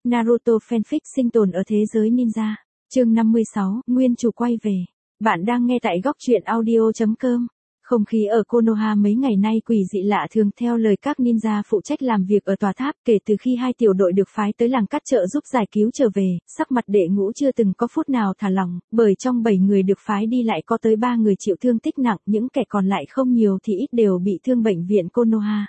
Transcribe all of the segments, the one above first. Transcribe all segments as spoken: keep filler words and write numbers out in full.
Naruto fanfic sinh tồn ở thế giới ninja. Chương năm mươi sáu, nguyên chủ quay về. Bạn đang nghe tại góc truyện audio chấm com. Không khí ở Konoha mấy ngày nay quỷ dị lạ thường theo lời các ninja phụ trách làm việc ở tòa tháp. Kể từ khi hai tiểu đội được phái tới làng cắt trợ giúp giải cứu trở về, sắc mặt đệ ngũ chưa từng có phút nào thả lỏng, bởi trong bảy người được phái đi lại có tới ba người chịu thương tích nặng, những kẻ còn lại không nhiều thì ít đều bị thương bệnh viện Konoha.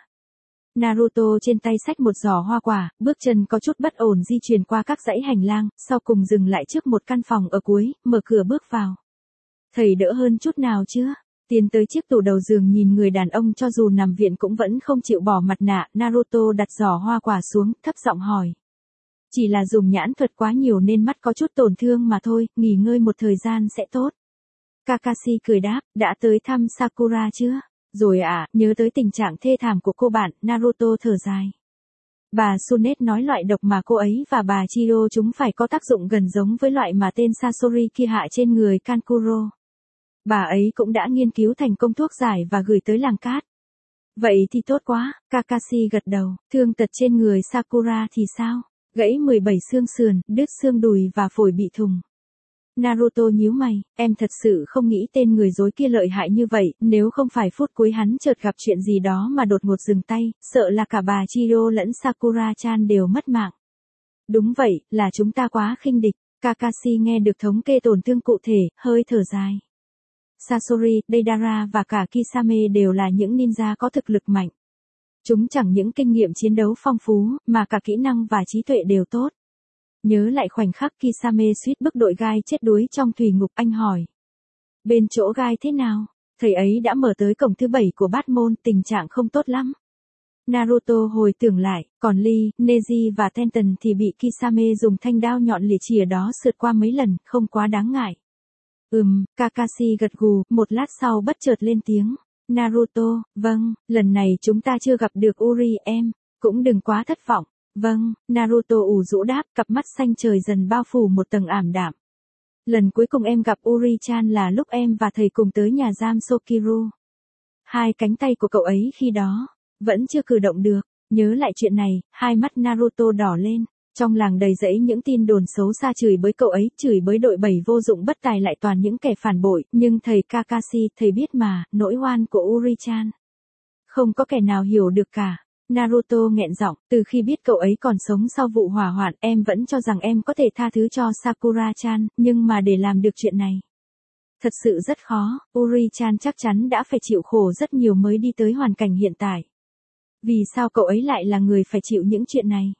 Naruto trên tay xách một giỏ hoa quả, bước chân có chút bất ổn di chuyển qua các dãy hành lang, sau cùng dừng lại trước một căn phòng ở cuối, mở cửa bước vào. Thầy đỡ hơn chút nào chưa? Tiến tới chiếc tủ đầu giường nhìn người đàn ông cho dù nằm viện cũng vẫn không chịu bỏ mặt nạ, Naruto đặt giỏ hoa quả xuống, thấp giọng hỏi. Chỉ là dùng nhãn thuật quá nhiều nên mắt có chút tổn thương mà thôi, nghỉ ngơi một thời gian sẽ tốt. Kakashi cười đáp, đã tới thăm Sakura chưa? Rồi à, nhớ tới tình trạng thê thảm của cô bạn, Naruto thở dài. Bà Tsunet nói loại độc mà cô ấy và bà Chiro chúng phải có tác dụng gần giống với loại mà tên Sasori kia hạ trên người Kankuro. Bà ấy cũng đã nghiên cứu thành công thuốc giải và gửi tới làng cát. Vậy thì tốt quá, Kakashi gật đầu, thương tật trên người Sakura thì sao? Gãy mười bảy xương sườn, đứt xương đùi và phổi bị thùng. Naruto nhíu mày, em thật sự không nghĩ tên người dối kia lợi hại như vậy, nếu không phải phút cuối hắn chợt gặp chuyện gì đó mà đột ngột dừng tay, sợ là cả bà Chiro lẫn Sakura-chan đều mất mạng. Đúng vậy, là chúng ta quá khinh địch, Kakashi nghe được thống kê tổn thương cụ thể, hơi thở dài. Sasori, Deidara và cả Kisame đều là những ninja có thực lực mạnh. Chúng chẳng những kinh nghiệm chiến đấu phong phú, mà cả kỹ năng và trí tuệ đều tốt. Nhớ lại khoảnh khắc Kisame suýt bức đội gai chết đuối trong thủy ngục, anh hỏi. Bên chỗ gai thế nào? Thầy ấy đã mở tới cổng thứ bảy của bát môn, tình trạng không tốt lắm. Naruto hồi tưởng lại, còn Lee, Neji và Tenten thì bị Kisame dùng thanh đao nhọn lìa chìa đó sượt qua mấy lần, không quá đáng ngại. Ừm, Kakashi gật gù, một lát sau bất chợt lên tiếng. Naruto, vâng, lần này chúng ta chưa gặp được Uri em, cũng đừng quá thất vọng. Vâng, Naruto ủ rũ đáp, cặp mắt xanh trời dần bao phủ một tầng ảm đạm. Lần cuối cùng em gặp Uri-chan là lúc em và thầy cùng tới nhà giam Sokiru. Hai cánh tay của cậu ấy khi đó, vẫn chưa cử động được. Nhớ lại chuyện này, hai mắt Naruto đỏ lên. Trong làng đầy rẫy những tin đồn xấu xa chửi bới cậu ấy, chửi bới đội bảy vô dụng bất tài lại toàn những kẻ phản bội. Nhưng thầy Kakashi, thầy biết mà, nỗi oan của Uri-chan. Không có kẻ nào hiểu được cả. Naruto nghẹn giọng, từ khi biết cậu ấy còn sống sau vụ hỏa hoạn, em vẫn cho rằng em có thể tha thứ cho Sakura-chan, nhưng mà để làm được chuyện này, thật sự rất khó. Uri-chan chắc chắn đã phải chịu khổ rất nhiều mới đi tới hoàn cảnh hiện tại. Vì sao cậu ấy lại là người phải chịu những chuyện này?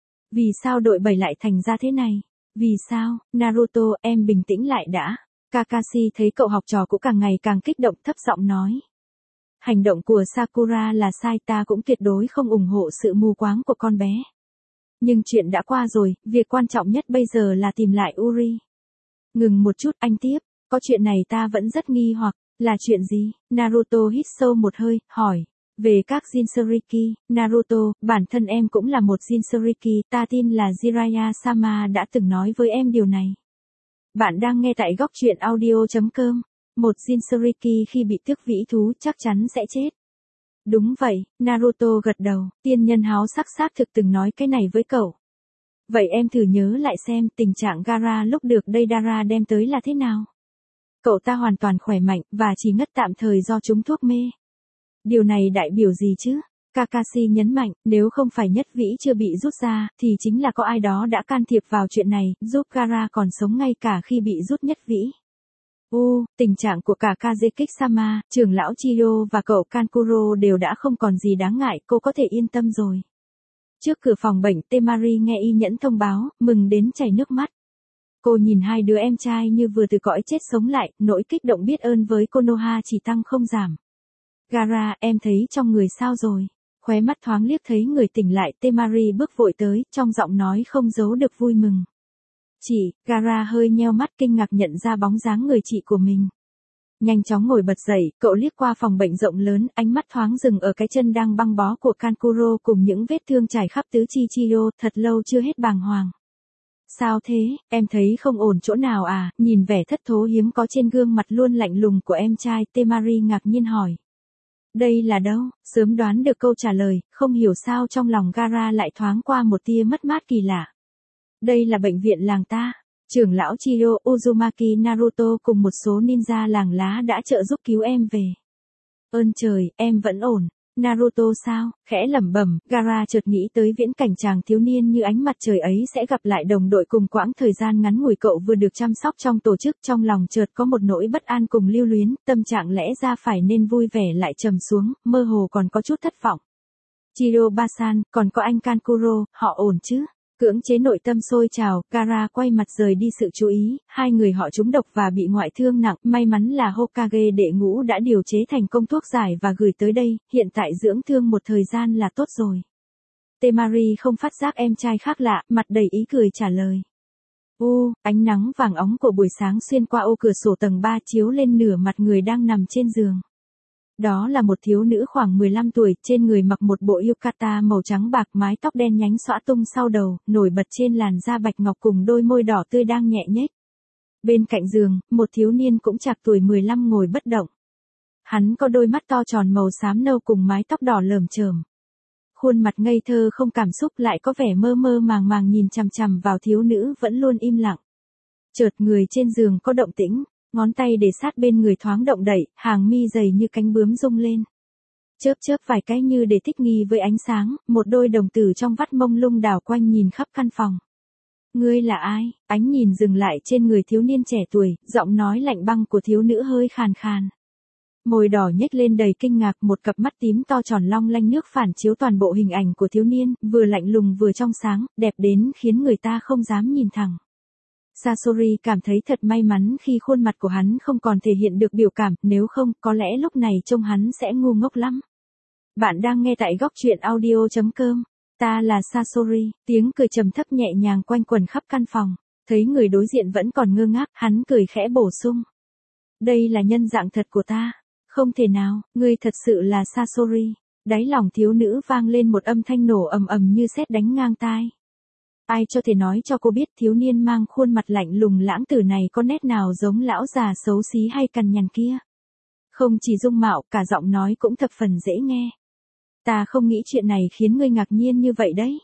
Vì sao đội bảy lại thành ra thế này? Vì sao? Naruto, em bình tĩnh lại đã. Kakashi thấy cậu học trò cũng càng ngày càng kích động, thấp giọng nói. Hành động của Sakura là sai, ta cũng tuyệt đối không ủng hộ sự mù quáng của con bé. Nhưng chuyện đã qua rồi, việc quan trọng nhất bây giờ là tìm lại Uri. Ngừng một chút, anh tiếp, có chuyện này ta vẫn rất nghi hoặc, là chuyện gì? Naruto hít sâu một hơi, hỏi. Về các Jinchuriki, Naruto, bản thân em cũng là một Jinchuriki, ta tin là Jiraiya-sama đã từng nói với em điều này. Bạn đang nghe tại góc truyện audio chấm com. Một Jinchuriki khi bị tước vĩ thú chắc chắn sẽ chết. Đúng vậy, Naruto gật đầu, tiên nhân háo sắc xác thực từng nói cái này với cậu. Vậy em thử nhớ lại xem tình trạng Gaara lúc được Deidara đem tới là thế nào. Cậu ta hoàn toàn khỏe mạnh, và chỉ ngất tạm thời do trúng thuốc mê. Điều này đại biểu gì chứ? Kakashi nhấn mạnh, nếu không phải nhất vĩ chưa bị rút ra, thì chính là có ai đó đã can thiệp vào chuyện này, giúp Gaara còn sống ngay cả khi bị rút nhất vĩ. U, tình trạng của cả Kazekage-sama, trưởng lão Chiro và cậu Kankuro đều đã không còn gì đáng ngại, cô có thể yên tâm rồi. Trước cửa phòng bệnh, Temari nghe y nhẫn thông báo, mừng đến chảy nước mắt. Cô nhìn hai đứa em trai như vừa từ cõi chết sống lại, nỗi kích động biết ơn với Konoha chỉ tăng không giảm. Gaara, em thấy trong người sao rồi? Khóe mắt thoáng liếc thấy người tỉnh lại, Temari bước vội tới, trong giọng nói không giấu được vui mừng. Chị, Gaara hơi nheo mắt kinh ngạc nhận ra bóng dáng người chị của mình. Nhanh chóng ngồi bật dậy, cậu liếc qua phòng bệnh rộng lớn, ánh mắt thoáng dừng ở cái chân đang băng bó của Kankuro cùng những vết thương trải khắp tứ chi Chiro, thật lâu chưa hết bàng hoàng. Sao thế, em thấy không ổn chỗ nào à? Nhìn vẻ thất thố hiếm có trên gương mặt luôn lạnh lùng của em trai, Temari ngạc nhiên hỏi. Đây là đâu? Sớm đoán được câu trả lời, không hiểu sao trong lòng Gaara lại thoáng qua một tia mất mát kỳ lạ. Đây là bệnh viện làng ta. Trưởng lão Chiro Uzumaki Naruto cùng một số ninja làng lá đã trợ giúp cứu em về. Ơn trời, em vẫn ổn. Naruto sao, khẽ lẩm bẩm, Gaara chợt nghĩ tới viễn cảnh chàng thiếu niên như ánh mặt trời ấy sẽ gặp lại đồng đội cùng quãng thời gian ngắn ngủi cậu vừa được chăm sóc trong tổ chức, trong lòng chợt có một nỗi bất an cùng lưu luyến, tâm trạng lẽ ra phải nên vui vẻ lại trầm xuống, mơ hồ còn có chút thất vọng. Chiro Basan, còn có anh Kankuro, họ ổn chứ? Cưỡng chế nội tâm sôi trào, Gaara quay mặt rời đi sự chú ý, hai người họ trúng độc và bị ngoại thương nặng, may mắn là Hokage đệ ngũ đã điều chế thành công thuốc giải và gửi tới đây, hiện tại dưỡng thương một thời gian là tốt rồi. Temari không phát giác em trai khác lạ, mặt đầy ý cười trả lời. U, ánh nắng vàng óng của buổi sáng xuyên qua ô cửa sổ tầng ba chiếu lên nửa mặt người đang nằm trên giường. Đó là một thiếu nữ khoảng mười lăm tuổi, trên người mặc một bộ yukata màu trắng bạc, mái tóc đen nhánh xõa tung sau đầu, nổi bật trên làn da bạch ngọc cùng đôi môi đỏ tươi đang nhẹ nhếch. Bên cạnh giường, một thiếu niên cũng chạc tuổi mười lăm ngồi bất động. Hắn có đôi mắt to tròn màu xám nâu cùng mái tóc đỏ lởm chởm. Khuôn mặt ngây thơ không cảm xúc lại có vẻ mơ mơ màng màng nhìn chằm chằm vào thiếu nữ vẫn luôn im lặng. Chợt người trên giường có động tĩnh. Ngón tay để sát bên người thoáng động đậy, hàng mi dày như cánh bướm rung lên. Chớp chớp vài cái như để thích nghi với ánh sáng, một đôi đồng tử trong vắt mông lung đảo quanh nhìn khắp căn phòng. Ngươi là ai? Ánh nhìn dừng lại trên người thiếu niên trẻ tuổi, giọng nói lạnh băng của thiếu nữ hơi khàn khàn. Môi đỏ nhếch lên đầy kinh ngạc, một cặp mắt tím to tròn long lanh nước phản chiếu toàn bộ hình ảnh của thiếu niên, vừa lạnh lùng vừa trong sáng, đẹp đến khiến người ta không dám nhìn thẳng. Sasori cảm thấy thật may mắn khi khuôn mặt của hắn không còn thể hiện được biểu cảm, nếu không, có lẽ lúc này trông hắn sẽ ngu ngốc lắm. Bạn đang nghe tại góc truyện audio chấm com. Ta là Sasori, tiếng cười trầm thấp nhẹ nhàng quanh quẩn khắp căn phòng. Thấy người đối diện vẫn còn ngơ ngác, hắn cười khẽ bổ sung. Đây là nhân dạng thật của ta. Không thể nào, ngươi thật sự là Sasori. Đáy lòng thiếu nữ vang lên một âm thanh nổ ầm ầm như sét đánh ngang tai. Ai cho thể nói cho cô biết thiếu niên mang khuôn mặt lạnh lùng lãng tử này có nét nào giống lão già xấu xí hay cằn nhằn kia. Không chỉ dung mạo, cả giọng nói cũng thập phần dễ nghe. Ta không nghĩ chuyện này khiến ngươi ngạc nhiên như vậy đấy.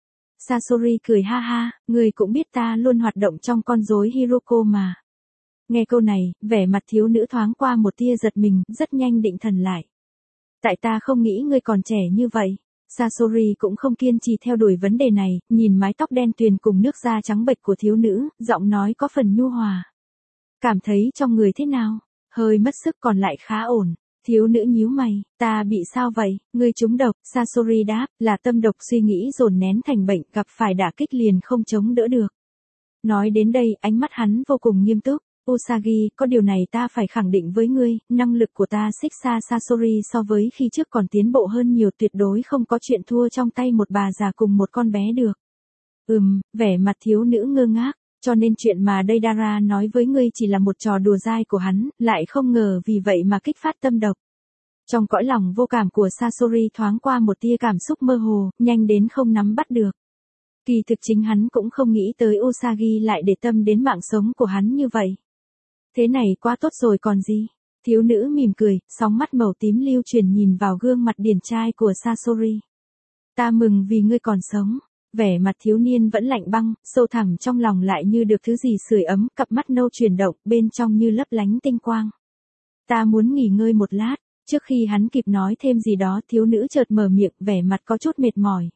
Sasori cười ha ha, ngươi cũng biết ta luôn hoạt động trong con rối Hiroko mà. Nghe câu này, vẻ mặt thiếu nữ thoáng qua một tia giật mình, rất nhanh định thần lại. Tại ta không nghĩ ngươi còn trẻ như vậy. Sasori cũng không kiên trì theo đuổi vấn đề này, nhìn mái tóc đen tuyền cùng nước da trắng bệch của thiếu nữ, giọng nói có phần nhu hòa. Cảm thấy trong người thế nào? Hơi mất sức còn lại khá ổn. Thiếu nữ nhíu mày, ta bị sao vậy? Ngươi trúng độc, Sasori đáp, là tâm độc suy nghĩ dồn nén thành bệnh, gặp phải đả kích liền không chống đỡ được. Nói đến đây, ánh mắt hắn vô cùng nghiêm túc. Usagi, có điều này ta phải khẳng định với ngươi, năng lực của ta xích xa Sasori so với khi trước còn tiến bộ hơn nhiều, tuyệt đối không có chuyện thua trong tay một bà già cùng một con bé được. Ừm, vẻ mặt thiếu nữ ngơ ngác, cho nên chuyện mà Deidara nói với ngươi chỉ là một trò đùa dai của hắn, lại không ngờ vì vậy mà kích phát tâm độc. Trong cõi lòng vô cảm của Sasori thoáng qua một tia cảm xúc mơ hồ, nhanh đến không nắm bắt được. Kỳ thực chính hắn cũng không nghĩ tới Usagi lại để tâm đến mạng sống của hắn như vậy. Thế này quá tốt rồi còn gì. Thiếu nữ mỉm cười, sóng mắt màu tím lưu chuyển nhìn vào gương mặt điển trai của Sasori. Ta mừng vì ngươi còn sống. Vẻ mặt thiếu niên vẫn lạnh băng, sâu thẳm trong lòng lại như được thứ gì sưởi ấm, cặp mắt nâu chuyển động, bên trong như lấp lánh tinh quang. Ta muốn nghỉ ngơi một lát. Trước khi hắn kịp nói thêm gì đó, thiếu nữ chợt mở miệng, vẻ mặt có chút mệt mỏi.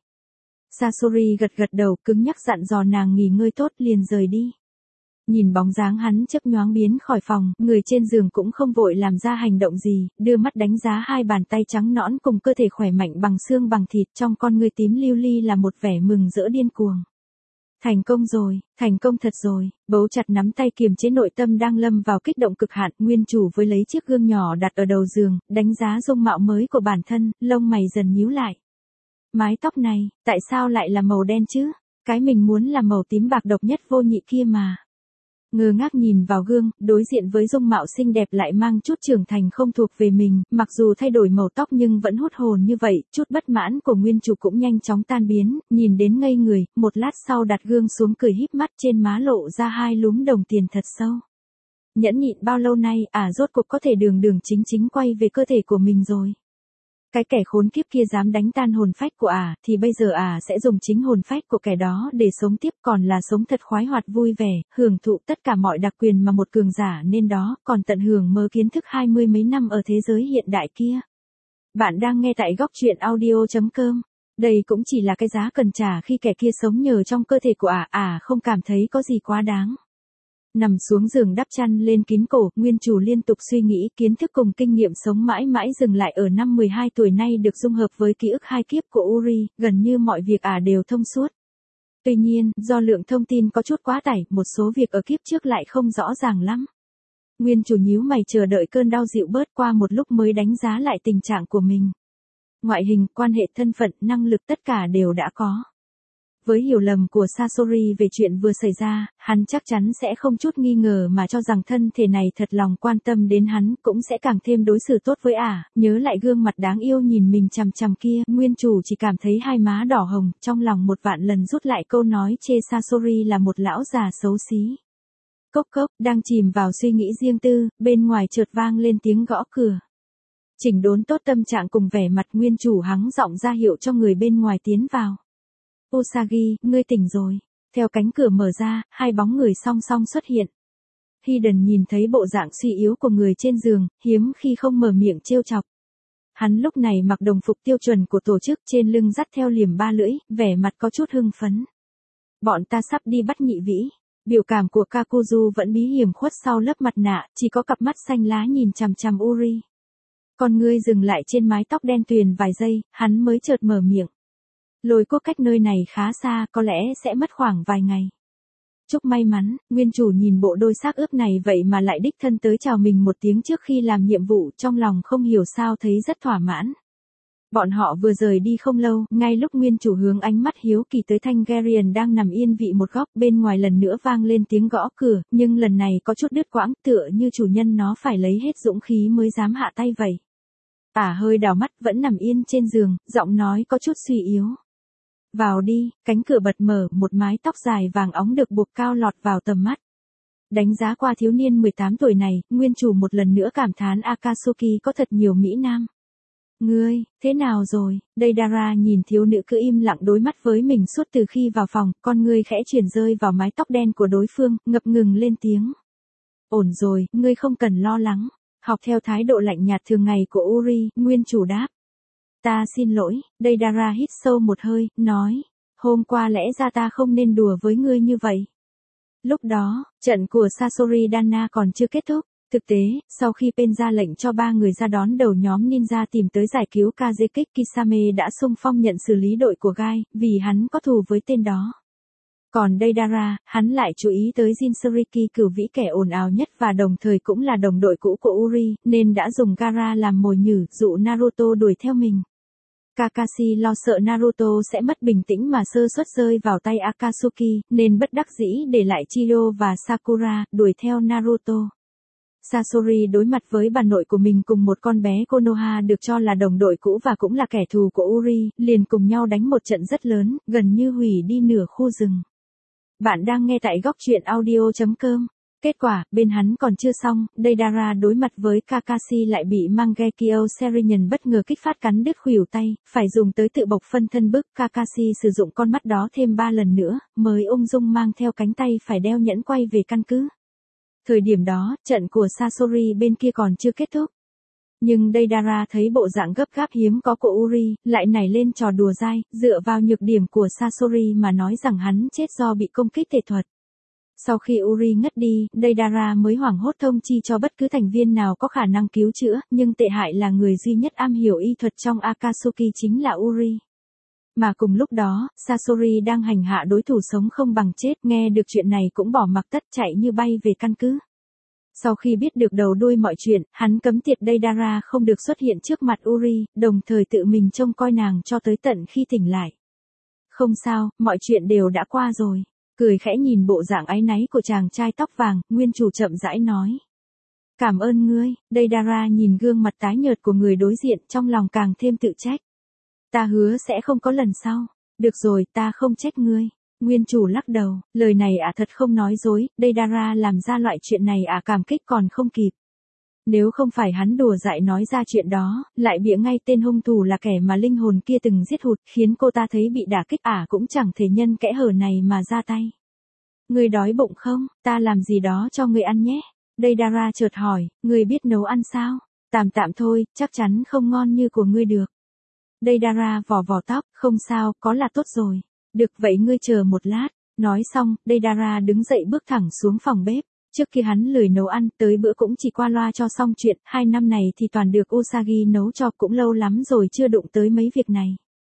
Sasori gật gật đầu, cứng nhắc dặn dò nàng nghỉ ngơi tốt liền rời đi. Nhìn bóng dáng hắn chớp nhoáng biến khỏi phòng, người trên giường cũng không vội làm ra hành động gì, đưa mắt đánh giá hai bàn tay trắng nõn cùng cơ thể khỏe mạnh bằng xương bằng thịt, trong con ngươi tím lưu ly là một vẻ mừng rỡ điên cuồng. Thành công rồi, thành công thật rồi, bấu chặt nắm tay kiềm chế nội tâm đang lâm vào kích động cực hạn, nguyên chủ với lấy chiếc gương nhỏ đặt ở đầu giường, đánh giá dung mạo mới của bản thân, lông mày dần nhíu lại. Mái tóc này, tại sao lại là màu đen chứ? Cái mình muốn là màu tím bạc độc nhất vô nhị kia mà. Ngơ ngác nhìn vào gương, đối diện với dung mạo xinh đẹp lại mang chút trưởng thành không thuộc về mình, mặc dù thay đổi màu tóc nhưng vẫn hút hồn như vậy, chút bất mãn của nguyên chủ cũng nhanh chóng tan biến, nhìn đến ngây người, một lát sau đặt gương xuống cười híp mắt, trên má lộ ra hai lúm đồng tiền thật sâu. Nhẫn nhịn bao lâu nay, à rốt cuộc có thể đường đường chính chính quay về cơ thể của mình rồi. Cái kẻ khốn kiếp kia dám đánh tan hồn phách của ả, thì bây giờ ả sẽ dùng chính hồn phách của kẻ đó để sống tiếp, còn là sống thật khoái hoạt vui vẻ, hưởng thụ tất cả mọi đặc quyền mà một cường giả nên đó, còn tận hưởng mớ kiến thức hai mươi mấy năm ở thế giới hiện đại kia. Bạn đang nghe tại góc truyện audio chấm com. Đây cũng chỉ là cái giá cần trả khi kẻ kia sống nhờ trong cơ thể của ả, ả không cảm thấy có gì quá đáng. Nằm xuống giường đắp chăn lên kín cổ, nguyên chủ liên tục suy nghĩ, kiến thức cùng kinh nghiệm sống mãi mãi dừng lại ở năm mười hai tuổi nay được dung hợp với ký ức hai kiếp của Uri, gần như mọi việc ả đều thông suốt. Tuy nhiên, do lượng thông tin có chút quá tải, một số việc ở kiếp trước lại không rõ ràng lắm. Nguyên chủ nhíu mày chờ đợi cơn đau dịu bớt, qua một lúc mới đánh giá lại tình trạng của mình. Ngoại hình, quan hệ thân phận, năng lực tất cả đều đã có. Với hiểu lầm của Sasori về chuyện vừa xảy ra, hắn chắc chắn sẽ không chút nghi ngờ mà cho rằng thân thể này thật lòng quan tâm đến hắn, cũng sẽ càng thêm đối xử tốt với ả. Nhớ lại gương mặt đáng yêu nhìn mình chằm chằm kia, nguyên chủ chỉ cảm thấy hai má đỏ hồng, trong lòng một vạn lần rút lại câu nói chê Sasori là một lão già xấu xí. Cốc cốc, đang chìm vào suy nghĩ riêng tư, bên ngoài chợt vang lên tiếng gõ cửa. Chỉnh đốn tốt tâm trạng cùng vẻ mặt, nguyên chủ hắng giọng ra hiệu cho người bên ngoài tiến vào. Usagi, ngươi tỉnh rồi. Theo cánh cửa mở ra, hai bóng người song song xuất hiện. Hiden nhìn thấy bộ dạng suy yếu của người trên giường, hiếm khi không mở miệng trêu chọc. Hắn lúc này mặc đồng phục tiêu chuẩn của tổ chức, trên lưng dắt theo liềm ba lưỡi, vẻ mặt có chút hưng phấn. Bọn ta sắp đi bắt nhị vĩ. Biểu cảm của Kakuzu vẫn bí hiểm khuất sau lớp mặt nạ, chỉ có cặp mắt xanh lá nhìn chằm chằm Uri. Con ngươi dừng lại trên mái tóc đen tuyền vài giây, hắn mới chợt mở miệng. Lôi cốt cách nơi này khá xa, có lẽ sẽ mất khoảng vài ngày. Chúc may mắn, nguyên chủ nhìn bộ đôi xác ướp này vậy mà lại đích thân tới chào mình một tiếng trước khi làm nhiệm vụ, trong lòng không hiểu sao thấy rất thỏa mãn. Bọn họ vừa rời đi không lâu, ngay lúc nguyên chủ hướng ánh mắt hiếu kỳ tới Thanh Garion đang nằm yên vị một góc, bên ngoài lần nữa vang lên tiếng gõ cửa, nhưng lần này có chút đứt quãng, tựa như chủ nhân nó phải lấy hết dũng khí mới dám hạ tay vậy. Ả hơi đảo mắt, vẫn nằm yên trên giường, giọng nói có chút suy yếu. Vào đi, cánh cửa bật mở, một mái tóc dài vàng óng được buộc cao lọt vào tầm mắt. Đánh giá qua thiếu niên mười tám tuổi này, nguyên chủ một lần nữa cảm thán Akatsuki có thật nhiều mỹ nam. Ngươi, thế nào rồi? Deidara nhìn thiếu nữ cứ im lặng đối mắt với mình suốt từ khi vào phòng, con ngươi khẽ chuyển rơi vào mái tóc đen của đối phương, ngập ngừng lên tiếng. Ổn rồi, ngươi không cần lo lắng. Học theo thái độ lạnh nhạt thường ngày của Uri, nguyên chủ đáp. Ta xin lỗi, Deidara hít sâu một hơi, nói. Hôm qua lẽ ra ta không nên đùa với ngươi như vậy. Lúc đó, trận của Sasori Dana còn chưa kết thúc. Thực tế, sau khi Pen ra lệnh cho ba người ra đón đầu nhóm ninja tìm tới giải cứu Kazekik, Kisame đã xung phong nhận xử lý đội của Gai, vì hắn có thù với tên đó. Còn Deidara, hắn lại chú ý tới Jinsuriki, cửu vĩ kẻ ồn ào nhất và đồng thời cũng là đồng đội cũ của Uri, nên đã dùng Gaara làm mồi nhử, dụ Naruto đuổi theo mình. Kakashi lo sợ Naruto sẽ mất bình tĩnh mà sơ suất rơi vào tay Akatsuki, nên bất đắc dĩ để lại Chihiro và Sakura, đuổi theo Naruto. Sasori đối mặt với bà nội của mình cùng một con bé Konoha được cho là đồng đội cũ và cũng là kẻ thù của Uri, liền cùng nhau đánh một trận rất lớn, gần như hủy đi nửa khu rừng. Bạn đang nghe tại góc truyện audio chấm com. Kết quả, bên hắn còn chưa xong, Deidara đối mặt với Kakashi lại bị Mangekyo Serenian bất ngờ kích phát cắn đứt khuỷu tay, phải dùng tới tự bộc phân thân bức. Kakashi sử dụng con mắt đó thêm ba lần nữa, mới ung dung mang theo cánh tay phải đeo nhẫn quay về căn cứ. Thời điểm đó, trận của Sasori bên kia còn chưa kết thúc. Nhưng Deidara thấy bộ dạng gấp gáp hiếm có của Uri, lại nảy lên trò đùa dai, dựa vào nhược điểm của Sasori mà nói rằng hắn chết do bị công kích thể thuật. Sau khi Uri ngất đi, Deidara mới hoảng hốt thông chi cho bất cứ thành viên nào có khả năng cứu chữa, nhưng tệ hại là người duy nhất am hiểu y thuật trong Akatsuki chính là Uri. Mà cùng lúc đó, Sasori đang hành hạ đối thủ sống không bằng chết, nghe được chuyện này cũng bỏ mặc tất chạy như bay về căn cứ. Sau khi biết được đầu đuôi mọi chuyện, hắn cấm tiệt Deidara không được xuất hiện trước mặt Uri, đồng thời tự mình trông coi nàng cho tới tận khi tỉnh lại. Không sao, mọi chuyện đều đã qua rồi. Cười khẽ nhìn bộ dạng áy náy của chàng trai tóc vàng, nguyên chủ chậm rãi nói. Cảm ơn ngươi. Deidara nhìn gương mặt tái nhợt của người đối diện, trong lòng càng thêm tự trách. Ta hứa sẽ không có lần sau. Được rồi, ta không trách ngươi. Nguyên chủ lắc đầu, lời này ả à thật không nói dối, Deidara làm ra loại chuyện này ả à cảm kích còn không kịp. Nếu không phải hắn đùa dại nói ra chuyện đó, lại bịa ngay tên hung thủ là kẻ mà linh hồn kia từng giết hụt, khiến cô ta thấy bị đả kích, ả cũng chẳng thể nhân kẽ hở này mà ra tay. Ngươi đói bụng không, ta làm gì đó cho ngươi ăn nhé. Deidara chợt hỏi, ngươi biết nấu ăn sao? Tạm tạm thôi, chắc chắn không ngon như của ngươi được. Deidara vò vò tóc, không sao, có là tốt rồi. Được vậy ngươi chờ một lát. Nói xong, Deidara đứng dậy bước thẳng xuống phòng bếp. Trước khi hắn lười nấu ăn, tới bữa cũng chỉ qua loa cho xong chuyện, hai năm này thì toàn được Usagi nấu cho, cũng lâu lắm rồi chưa đụng tới mấy việc này.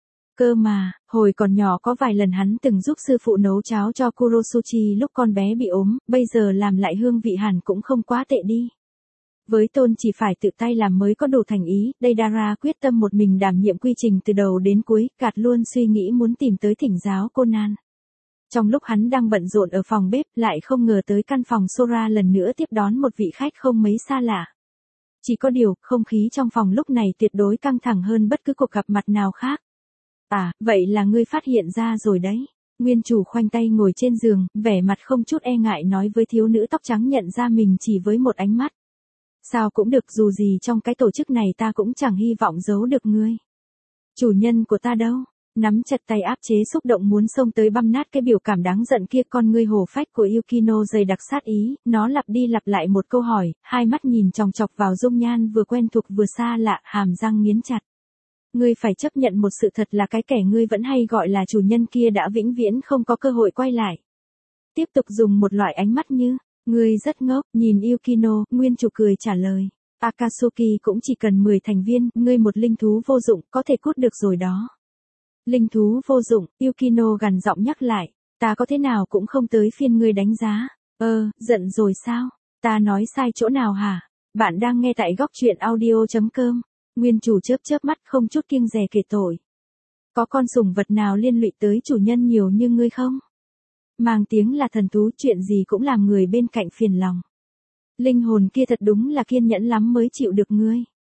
Cơ mà, hồi còn nhỏ có vài lần hắn từng giúp sư phụ nấu cháo cho Kurosuchi lúc con bé bị ốm, bây giờ làm lại hương vị hẳn cũng không quá tệ đi. Với Tôn chỉ phải tự tay làm mới có đủ thành ý, Deidara quyết tâm một mình đảm nhiệm quy trình từ đầu đến cuối, gạt luôn suy nghĩ muốn tìm tới thỉnh giáo Conan. Trong lúc hắn đang bận rộn ở phòng bếp, lại không ngờ tới căn phòng Sora lần nữa tiếp đón một vị khách không mấy xa lạ. Chỉ có điều, không khí trong phòng lúc này tuyệt đối căng thẳng hơn bất cứ cuộc gặp mặt nào khác. À, vậy là ngươi phát hiện ra rồi đấy. Nguyên chủ khoanh tay ngồi trên giường, vẻ mặt không chút e ngại nói với thiếu nữ tóc trắng nhận ra mình chỉ với một ánh mắt. Sao cũng được, dù gì trong cái tổ chức này ta cũng chẳng hy vọng giấu được ngươi. Chủ nhân của ta đâu? Nắm chặt tay áp chế xúc động muốn xông tới băm nát cái biểu cảm đáng giận kia, con ngươi hổ phách của Yukino dày đặc sát ý, nó lặp đi lặp lại một câu hỏi, hai mắt nhìn chòng chọc vào dung nhan vừa quen thuộc vừa xa lạ, hàm răng nghiến chặt. Ngươi phải chấp nhận một sự thật là cái kẻ ngươi vẫn hay gọi là chủ nhân kia đã vĩnh viễn không có cơ hội quay lại. Tiếp tục dùng một loại ánh mắt như, ngươi rất ngốc, nhìn Yukino, nguyên chủ cười trả lời. Akatsuki cũng chỉ cần mười thành viên, ngươi một linh thú vô dụng, có thể cút được rồi đó. Linh thú vô dụng, Yukino gằn giọng nhắc lại, ta có thế nào cũng không tới phiên ngươi đánh giá. Ơ, giận rồi sao? Ta nói sai chỗ nào hả? Bạn đang nghe tại góc truyện audio chấm com. Nguyên chủ chớp chớp mắt không chút kiêng dè kể tội. Có con sủng vật nào liên lụy tới chủ nhân nhiều như ngươi không? Mang tiếng là thần thú, chuyện gì cũng làm người bên cạnh phiền lòng. Linh hồn kia thật đúng là kiên nhẫn lắm mới chịu được ngươi.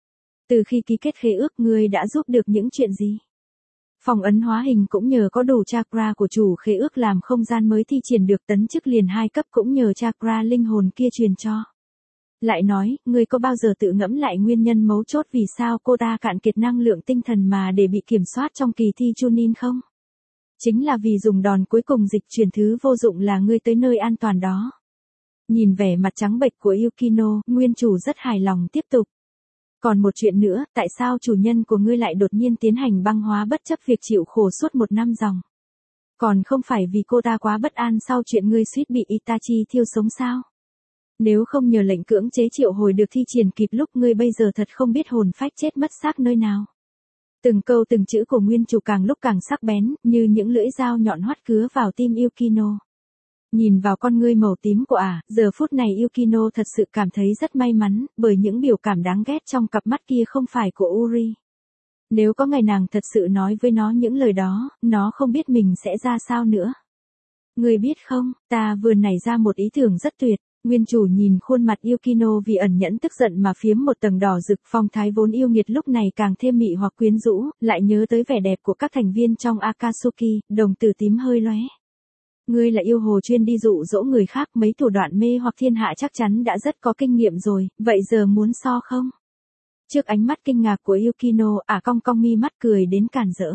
Từ khi ký kết khế ước ngươi đã giúp được những chuyện gì? Phong ấn hóa hình cũng nhờ có đủ chakra của chủ khế ước làm không gian mới thi triển được, tấn chức liền hai cấp cũng nhờ chakra linh hồn kia truyền cho. Lại nói, ngươi có bao giờ tự ngẫm lại nguyên nhân mấu chốt vì sao cô ta cạn kiệt năng lượng tinh thần mà để bị kiểm soát trong kỳ thi Chunin không? Chính là vì dùng đòn cuối cùng dịch chuyển thứ vô dụng là ngươi tới nơi an toàn đó. Nhìn vẻ mặt trắng bệch của Yukino, nguyên chủ rất hài lòng tiếp tục. Còn một chuyện nữa, tại sao chủ nhân của ngươi lại đột nhiên tiến hành băng hóa bất chấp việc chịu khổ suốt một năm ròng? Còn không phải vì cô ta quá bất an sau chuyện ngươi suýt bị Itachi thiêu sống sao? Nếu không nhờ lệnh cưỡng chế triệu hồi được thi triển kịp lúc, ngươi bây giờ thật không biết hồn phách chết mất xác nơi nào. Từng câu từng chữ của nguyên chủ càng lúc càng sắc bén, như những lưỡi dao nhọn hoắt cứa vào tim Yukino. Nhìn vào con ngươi màu tím của ả, giờ phút này Yukino thật sự cảm thấy rất may mắn, bởi những biểu cảm đáng ghét trong cặp mắt kia không phải của Uri. Nếu có ngày nàng thật sự nói với nó những lời đó, nó không biết mình sẽ ra sao nữa. Ngươi biết không, ta vừa nảy ra một ý tưởng rất tuyệt. Nguyên chủ nhìn khuôn mặt Yukino vì ẩn nhẫn tức giận mà phiếm một tầng đỏ rực, phong thái vốn yêu nghiệt lúc này càng thêm mị hoặc quyến rũ, lại nhớ tới vẻ đẹp của các thành viên trong Akatsuki, đồng tử tím hơi lóe. Ngươi là yêu hồ chuyên đi dụ dỗ người khác, mấy thủ đoạn mê hoặc thiên hạ chắc chắn đã rất có kinh nghiệm rồi, vậy giờ muốn so không? Trước ánh mắt kinh ngạc của Yukino, ả cong cong mi mắt cười đến càn rỡ.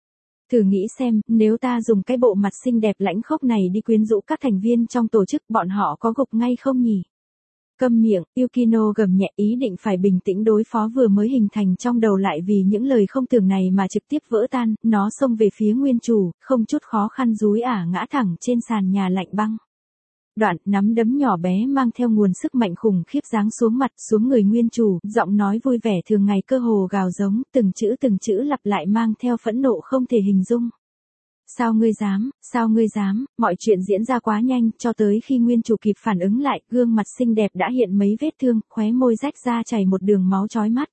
Thử nghĩ xem, nếu ta dùng cái bộ mặt xinh đẹp lãnh khốc này đi quyến rũ các thành viên trong tổ chức, bọn họ có gục ngay không nhỉ? Câm miệng, Yukino gầm nhẹ, ý định phải bình tĩnh đối phó vừa mới hình thành trong đầu lại vì những lời không tưởng này mà trực tiếp vỡ tan, nó xông về phía nguyên chủ, không chút khó khăn dúi ả ngã thẳng trên sàn nhà lạnh băng. Đoạn, nắm đấm nhỏ bé mang theo nguồn sức mạnh khủng khiếp giáng xuống mặt, xuống người nguyên chủ, giọng nói vui vẻ thường ngày cơ hồ gào giống, từng chữ từng chữ lặp lại mang theo phẫn nộ không thể hình dung. Sao ngươi dám, sao ngươi dám, mọi chuyện diễn ra quá nhanh, cho tới khi nguyên chủ kịp phản ứng lại, gương mặt xinh đẹp đã hiện mấy vết thương, khóe môi rách ra chảy một đường máu chói mắt.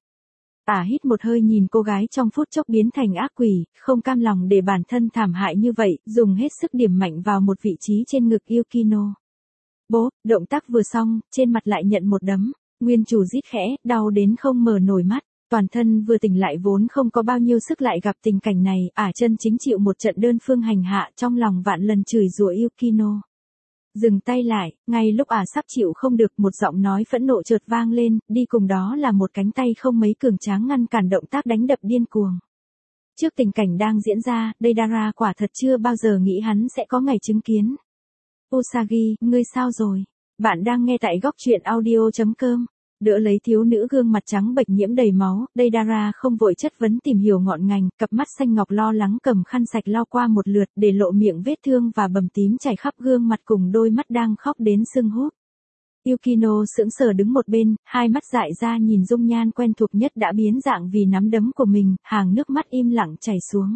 Ả hít một hơi nhìn cô gái trong phút chốc biến thành ác quỷ, không cam lòng để bản thân thảm hại như vậy, dùng hết sức điểm mạnh vào một vị trí trên ngực Yukino. Bố, động tác vừa xong, trên mặt lại nhận một đấm, nguyên chủ rít khẽ, đau đến không mở nổi mắt, toàn thân vừa tỉnh lại vốn không có bao nhiêu sức lại gặp tình cảnh này, ả chân chính chịu một trận đơn phương hành hạ, trong lòng vạn lần chửi rủa Yukino. Dừng tay lại, ngay lúc ả sắp chịu không được một giọng nói phẫn nộ chợt vang lên, đi cùng đó là một cánh tay không mấy cường tráng ngăn cản động tác đánh đập điên cuồng. Trước tình cảnh đang diễn ra, Deidara quả thật chưa bao giờ nghĩ hắn sẽ có ngày chứng kiến. Usagi, ngươi sao rồi? Bạn đang nghe tại góc truyện audio chấm com. Đỡ lấy thiếu nữ gương mặt trắng bệch nhiễm đầy máu, Deidara không vội chất vấn tìm hiểu ngọn ngành, cặp mắt xanh ngọc lo lắng cầm khăn sạch lau qua một lượt để lộ miệng vết thương và bầm tím chảy khắp gương mặt cùng đôi mắt đang khóc đến sưng húp. Yukino sững sờ đứng một bên, hai mắt dại ra nhìn dung nhan quen thuộc nhất đã biến dạng vì nắm đấm của mình, hàng nước mắt im lặng chảy xuống.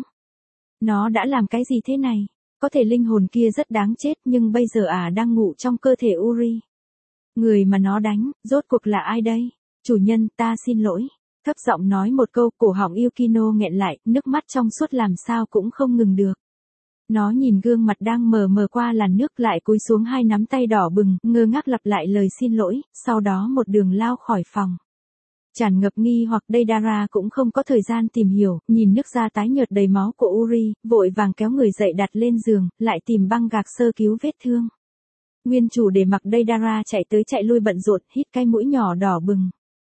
Nó đã làm cái gì thế này? Có thể linh hồn kia rất đáng chết nhưng bây giờ ả à đang ngủ trong cơ thể Uri. Người mà nó đánh, rốt cuộc là ai đây? Chủ nhân, ta xin lỗi. Thấp giọng nói một câu, cổ họng Yukino nghẹn lại, nước mắt trong suốt làm sao cũng không ngừng được. Nó nhìn gương mặt đang mờ mờ qua làn nước lại cúi xuống hai nắm tay đỏ bừng, ngơ ngác lặp lại lời xin lỗi, sau đó một đường lao khỏi phòng. Tràn ngập nghi hoặc Deidara cũng không có thời gian tìm hiểu, nhìn nước da tái nhợt đầy máu của Uri, vội vàng kéo người dậy đặt lên giường, lại tìm băng gạc sơ cứu vết thương. Nguyên chủ để mặc Deidara chạy tới chạy lui bận rộn, hít cái mũi nhỏ đỏ bừng.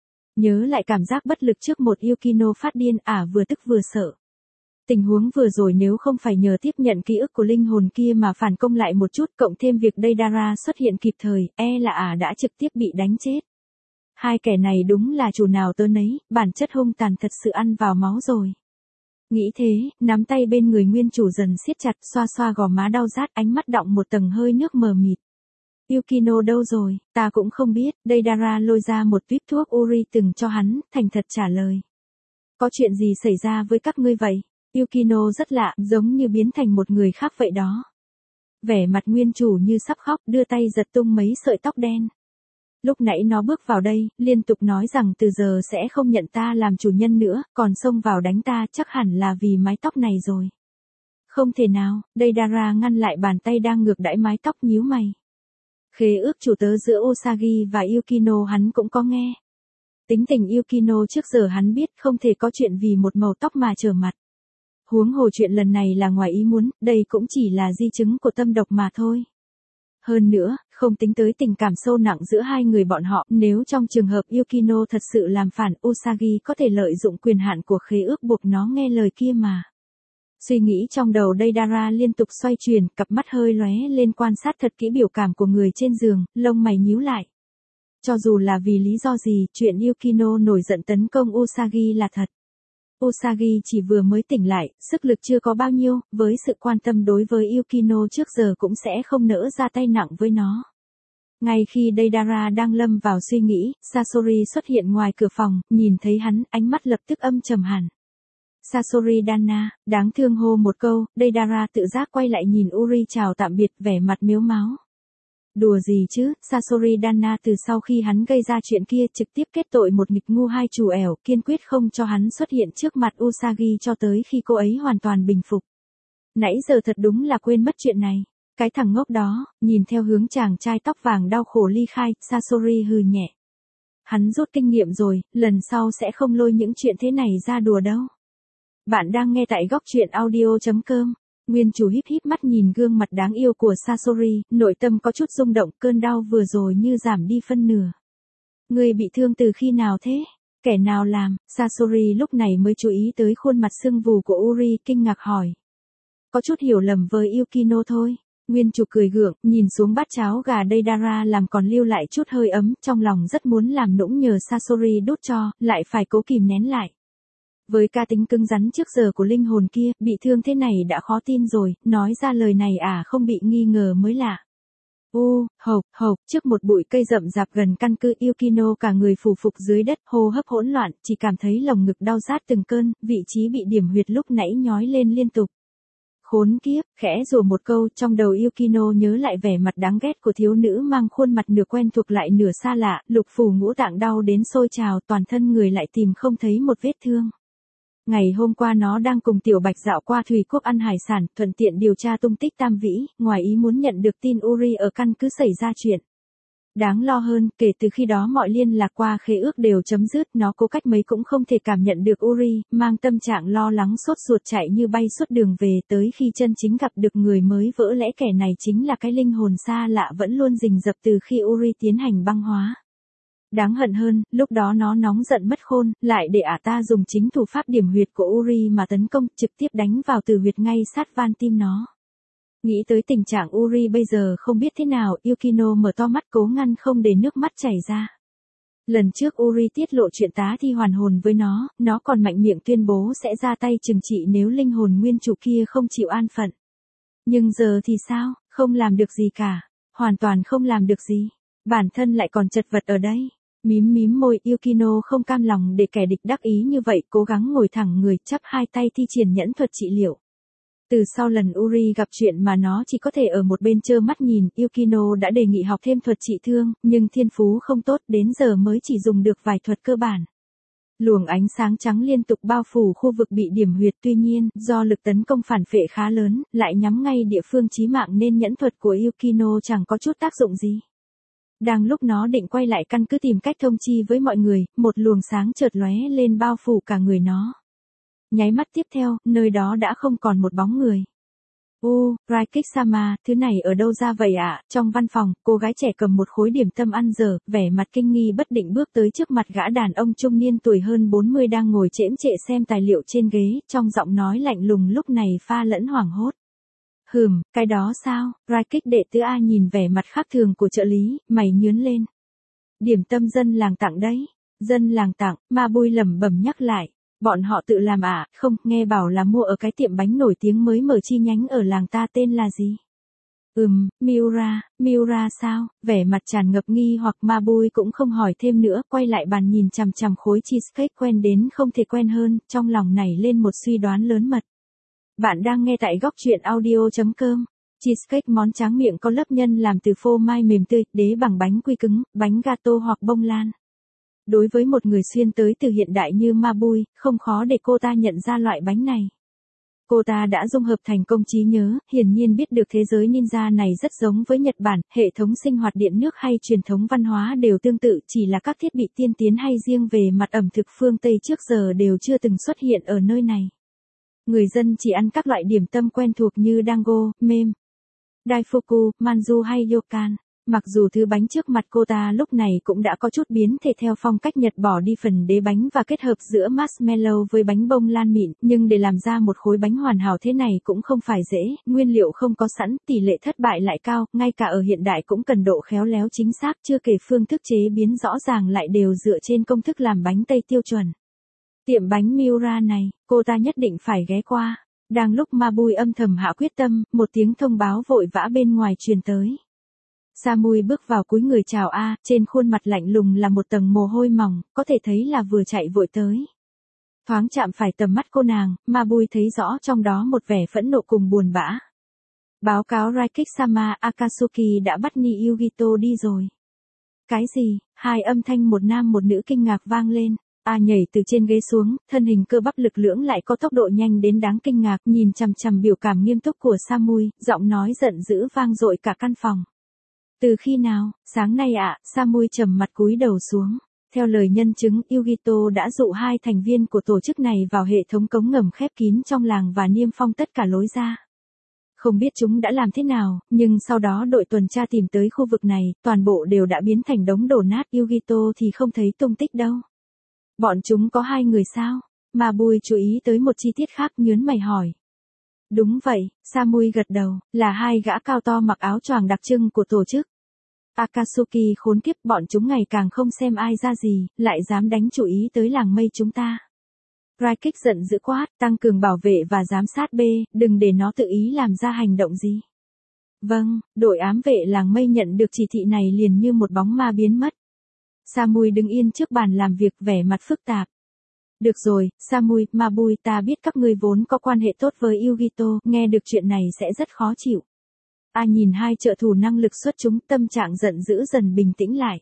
Nhớ lại cảm giác bất lực trước một Yukino phát điên, ả à vừa tức vừa sợ. Tình huống vừa rồi nếu không phải nhờ tiếp nhận ký ức của linh hồn kia mà phản công lại một chút, cộng thêm việc Deidara xuất hiện kịp thời, e là ả à đã trực tiếp bị đánh chết. Hai kẻ này đúng là chủ nào tớ nấy, bản chất hung tàn thật sự ăn vào máu rồi. Nghĩ thế, nắm tay bên người nguyên chủ dần siết chặt, xoa xoa gò má đau rát, ánh mắt đọng một tầng hơi nước mờ mịt. Yukino đâu rồi, ta cũng không biết. Deidara lôi ra một tuýp thuốc Uri từng cho hắn, thành thật trả lời. Có chuyện gì xảy ra với các ngươi vậy? Yukino rất lạ, giống như biến thành một người khác vậy đó. Vẻ mặt nguyên chủ như sắp khóc, đưa tay giật tung mấy sợi tóc đen. Lúc nãy nó bước vào đây, liên tục nói rằng từ giờ sẽ không nhận ta làm chủ nhân nữa, còn xông vào đánh ta chắc hẳn là vì mái tóc này rồi. Không thể nào, Deidara ngăn lại bàn tay đang ngược đãi mái tóc nhíu mày. Khế ước chủ tớ giữa Usagi và Yukino hắn cũng có nghe. Tính tình Yukino trước giờ hắn biết không thể có chuyện vì một màu tóc mà trở mặt. Huống hồ chuyện lần này là ngoài ý muốn, đây cũng chỉ là di chứng của tâm độc mà thôi. Hơn nữa, không tính tới tình cảm sâu nặng giữa hai người bọn họ, nếu trong trường hợp Yukino thật sự làm phản, Usagi có thể lợi dụng quyền hạn của khế ước buộc nó nghe lời kia mà. Suy nghĩ trong đầu Deidara liên tục xoay chuyển, cặp mắt hơi lóe lên quan sát thật kỹ biểu cảm của người trên giường, lông mày nhíu lại. Cho dù là vì lý do gì, chuyện Yukino nổi giận tấn công Usagi là thật. Usagi chỉ vừa mới tỉnh lại, sức lực chưa có bao nhiêu, với sự quan tâm đối với Yukino trước giờ cũng sẽ không nỡ ra tay nặng với nó. Ngay khi Deidara đang lâm vào suy nghĩ, Sasori xuất hiện ngoài cửa phòng, nhìn thấy hắn, ánh mắt lập tức âm trầm hẳn. Sasori Dana, đáng thương hô một câu, Deidara tự giác quay lại nhìn Uri chào tạm biệt, vẻ mặt mếu máo. Đùa gì chứ, Sasori Dana từ sau khi hắn gây ra chuyện kia trực tiếp kết tội một nghịch ngu hai chủ ẻo, kiên quyết không cho hắn xuất hiện trước mặt Usagi cho tới khi cô ấy hoàn toàn bình phục. Nãy giờ thật đúng là quên mất chuyện này. Cái thằng ngốc đó, nhìn theo hướng chàng trai tóc vàng đau khổ ly khai, Sasori hừ nhẹ. Hắn rút kinh nghiệm rồi, lần sau sẽ không lôi những chuyện thế này ra đùa đâu. Bạn đang nghe tại góc truyện audio chấm com. Nguyên chủ híp híp mắt nhìn gương mặt đáng yêu của Sasori, nội tâm có chút rung động, cơn đau vừa rồi như giảm đi phân nửa. Người bị thương từ khi nào thế? Kẻ nào làm? Sasori lúc này mới chú ý tới khuôn mặt sưng vù của Uri, kinh ngạc hỏi. Có chút hiểu lầm với Yukino thôi. Nguyên chủ cười gượng, nhìn xuống bát cháo gà Deidara làm còn lưu lại chút hơi ấm, trong lòng rất muốn làm nũng nhờ Sasori đút cho, lại phải cố kìm nén lại. Với ca tính cứng rắn trước giờ của linh hồn kia, bị thương thế này đã khó tin rồi, nói ra lời này à không bị nghi ngờ mới lạ. U, hộc, hộc, trước một bụi cây rậm rạp gần căn cứ Yukino cả người phù phục dưới đất, hô hấp hỗn loạn, chỉ cảm thấy lồng ngực đau rát từng cơn, vị trí bị điểm huyệt lúc nãy nhói lên liên tục. Khốn kiếp, khẽ rủa một câu, trong đầu Yukino nhớ lại vẻ mặt đáng ghét của thiếu nữ mang khuôn mặt nửa quen thuộc lại nửa xa lạ, lục phủ ngũ tạng đau đến sôi trào, toàn thân người lại tìm không thấy một vết thương. Ngày hôm qua nó đang cùng Tiểu Bạch dạo qua Thủy Quốc ăn hải sản, thuận tiện điều tra tung tích Tam Vĩ, ngoài ý muốn nhận được tin Uri ở căn cứ xảy ra chuyện. Đáng lo hơn, kể từ khi đó mọi liên lạc qua khế ước đều chấm dứt, nó cố cách mấy cũng không thể cảm nhận được Uri, mang tâm trạng lo lắng sốt ruột chạy như bay suốt đường về, tới khi chân chính gặp được người mới vỡ lẽ kẻ này chính là cái linh hồn xa lạ vẫn luôn rình rập từ khi Uri tiến hành băng hóa. Đáng hận hơn, lúc đó nó nóng giận mất khôn, lại để ả ta dùng chính thủ pháp điểm huyệt của Uri mà tấn công, trực tiếp đánh vào từ huyệt ngay sát van tim nó. Nghĩ tới tình trạng Uri bây giờ không biết thế nào, Yukino mở to mắt cố ngăn không để nước mắt chảy ra. Lần trước Uri tiết lộ chuyện tá thi hoàn hồn với nó, nó còn mạnh miệng tuyên bố sẽ ra tay trừng trị nếu linh hồn nguyên chủ kia không chịu an phận. Nhưng giờ thì sao, không làm được gì cả, hoàn toàn không làm được gì, bản thân lại còn chật vật ở đây. Mím mím môi, Yukino không cam lòng để kẻ địch đắc ý như vậy, cố gắng ngồi thẳng người, chắp hai tay thi triển nhẫn thuật trị liệu. Từ sau lần Uri gặp chuyện mà nó chỉ có thể ở một bên trơ mắt nhìn, Yukino đã đề nghị học thêm thuật trị thương, nhưng thiên phú không tốt, đến giờ mới chỉ dùng được vài thuật cơ bản. Luồng ánh sáng trắng liên tục bao phủ khu vực bị điểm huyệt, tuy nhiên, do lực tấn công phản phệ khá lớn, lại nhắm ngay địa phương chí mạng nên nhẫn thuật của Yukino chẳng có chút tác dụng gì. Đang lúc nó định quay lại căn cứ tìm cách thông chi với mọi người, một luồng sáng chợt lóe lên bao phủ cả người nó. Nháy mắt tiếp theo, nơi đó đã không còn một bóng người. U, Raikik-sama, thứ này ở đâu ra vậy ạ? À? Trong văn phòng, cô gái trẻ cầm một khối điểm tâm ăn dở, vẻ mặt kinh nghi bất định bước tới trước mặt gã đàn ông trung niên tuổi hơn bốn mươi đang ngồi chễm chệ xem tài liệu trên ghế, trong giọng nói lạnh lùng lúc này pha lẫn hoảng hốt. Hừm, cái đó sao? Raikik đệ tứ A nhìn vẻ mặt khác thường của trợ lý, mày nhướng lên. Điểm tâm dân làng tặng đấy. Dân làng tặng, Ma Bui lẩm bẩm nhắc lại. Bọn họ tự làm à, không, nghe bảo là mua ở cái tiệm bánh nổi tiếng mới mở chi nhánh ở làng ta, tên là gì? Ừm, Miura, Miura sao? Vẻ mặt tràn ngập nghi hoặc, Ma Bui cũng không hỏi thêm nữa, quay lại bàn nhìn chằm chằm khối cheesecake quen đến không thể quen hơn, trong lòng nảy lên một suy đoán lớn mật. Bạn đang nghe tại góc truyện audio chấm com. Cheesecake món tráng miệng có lớp nhân làm từ phô mai mềm tươi, đế bằng bánh quy cứng, bánh gato hoặc bông lan. Đối với một người xuyên tới từ hiện đại như Ma Bui, không khó để cô ta nhận ra loại bánh này. Cô ta đã dung hợp thành công trí nhớ, hiển nhiên biết được thế giới ninja này rất giống với Nhật Bản, hệ thống sinh hoạt điện nước hay truyền thống văn hóa đều tương tự, chỉ là các thiết bị tiên tiến hay riêng về mặt ẩm thực phương Tây trước giờ đều chưa từng xuất hiện ở nơi này. Người dân chỉ ăn các loại điểm tâm quen thuộc như dango, mem, daifuku, manju hay yokan. Mặc dù thứ bánh trước mặt cô ta lúc này cũng đã có chút biến thể theo phong cách Nhật, bỏ đi phần đế bánh và kết hợp giữa marshmallow với bánh bông lan mịn, nhưng để làm ra một khối bánh hoàn hảo thế này cũng không phải dễ, nguyên liệu không có sẵn, tỷ lệ thất bại lại cao, ngay cả ở hiện đại cũng cần độ khéo léo chính xác, chưa kể phương thức chế biến rõ ràng lại đều dựa trên công thức làm bánh Tây tiêu chuẩn. Tiệm bánh Miura này, cô ta nhất định phải ghé qua. Đang lúc Ma Bui âm thầm hạ quyết tâm, một tiếng thông báo vội vã bên ngoài truyền tới. Samui bước vào cúi người chào A, trên khuôn mặt lạnh lùng là một tầng mồ hôi mỏng, có thể thấy là vừa chạy vội tới. Thoáng chạm phải tầm mắt cô nàng, Ma Bui thấy rõ trong đó một vẻ phẫn nộ cùng buồn bã. Báo cáo Raikik-sama, Akatsuki đã bắt Ni Yugito đi rồi. Cái gì? Hai âm thanh một nam một nữ kinh ngạc vang lên. A nhảy từ trên ghế xuống, thân hình cơ bắp lực lưỡng lại có tốc độ nhanh đến đáng kinh ngạc, nhìn chằm chằm biểu cảm nghiêm túc của Samui, giọng nói giận dữ vang dội cả căn phòng. Từ khi nào? Sáng nay ạ, à, Samui trầm mặt cúi đầu xuống. Theo lời nhân chứng, Yugito đã dụ hai thành viên của tổ chức này vào hệ thống cống ngầm khép kín trong làng và niêm phong tất cả lối ra. Không biết chúng đã làm thế nào, nhưng sau đó đội tuần tra tìm tới khu vực này, toàn bộ đều đã biến thành đống đổ nát, Yugito thì không thấy tung tích đâu. Bọn chúng có hai người sao? Ma Bui chú ý tới một chi tiết khác, nhớn mày hỏi. Đúng vậy, Samui gật đầu, là hai gã cao to mặc áo choàng đặc trưng của tổ chức. Akatsuki khốn kiếp, bọn chúng ngày càng không xem ai ra gì, lại dám đánh chú ý tới làng mây chúng ta. Raikik giận dữ quát, tăng cường bảo vệ và giám sát B, đừng để nó tự ý làm ra hành động gì. Vâng, đội ám vệ làng mây nhận được chỉ thị này liền như một bóng ma biến mất. Samui đứng yên trước bàn làm việc, vẻ mặt phức tạp. Được rồi, Samui, Ma Bui, ta biết các ngươi vốn có quan hệ tốt với Yugito, nghe được chuyện này sẽ rất khó chịu. A nhìn hai trợ thủ năng lực xuất chúng, tâm trạng giận dữ dần bình tĩnh lại.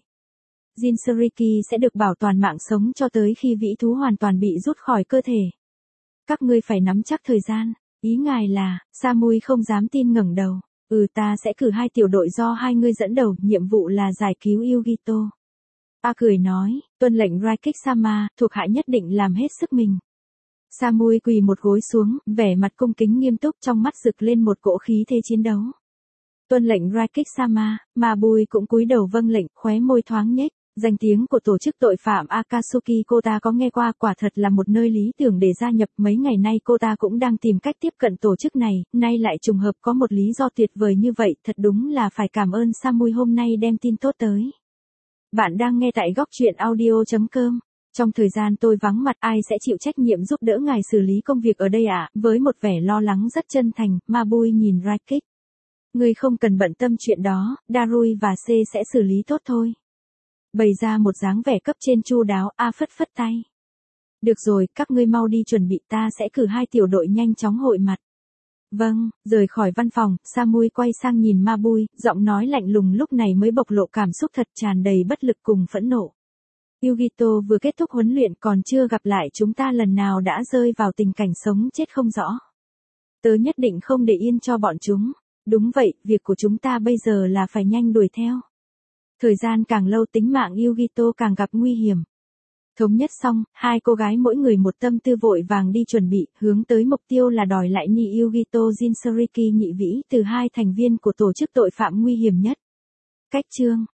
Jinsuriki sẽ được bảo toàn mạng sống cho tới khi vĩ thú hoàn toàn bị rút khỏi cơ thể. Các ngươi phải nắm chắc thời gian. Ý ngài là, Samui không dám tin ngẩng đầu. Ừ, ta sẽ cử hai tiểu đội do hai ngươi dẫn đầu, nhiệm vụ là giải cứu Yugito. A cười nói, tuân lệnh Raikik-sama, thuộc hạ nhất định làm hết sức mình. Samui quỳ một gối xuống, vẻ mặt cung kính nghiêm túc, trong mắt rực lên một cỗ khí thế chiến đấu. Tuân lệnh Raikik-sama, Mabui cũng cúi đầu vâng lệnh, khóe môi thoáng nhếch. Danh tiếng của tổ chức tội phạm Akatsuki cô ta có nghe qua, quả thật là một nơi lý tưởng để gia nhập. Mấy ngày nay cô ta cũng đang tìm cách tiếp cận tổ chức này, nay lại trùng hợp có một lý do tuyệt vời như vậy, thật đúng là phải cảm ơn Samui hôm nay đem tin tốt tới. Bạn đang nghe tại góc truyện audio chấm com. Trong thời gian tôi vắng mặt, ai sẽ chịu trách nhiệm giúp đỡ ngài xử lý công việc ở đây ạ? À? Với một vẻ lo lắng rất chân thành, Mabui nhìn Raikik. Ngươi không cần bận tâm chuyện đó, Darui và C sẽ xử lý tốt thôi. Bày ra một dáng vẻ cấp trên chu đáo, A phất phất tay. Được rồi, các ngươi mau đi chuẩn bị, ta sẽ cử hai tiểu đội nhanh chóng hội mặt. Vâng, rời khỏi văn phòng, Samui quay sang nhìn Mabui, giọng nói lạnh lùng lúc này mới bộc lộ cảm xúc thật tràn đầy bất lực cùng phẫn nộ. Yugito vừa kết thúc huấn luyện, còn chưa gặp lại chúng ta lần nào đã rơi vào tình cảnh sống chết không rõ. Tớ nhất định không để yên cho bọn chúng. Đúng vậy, việc của chúng ta bây giờ là phải nhanh đuổi theo. Thời gian càng lâu tính mạng Yugito càng gặp nguy hiểm. Thống nhất xong, hai cô gái mỗi người một tâm tư vội vàng đi chuẩn bị, hướng tới mục tiêu là đòi lại nhị Yugito Jinsuriki nhị vĩ từ hai thành viên của tổ chức tội phạm nguy hiểm nhất. Cách chương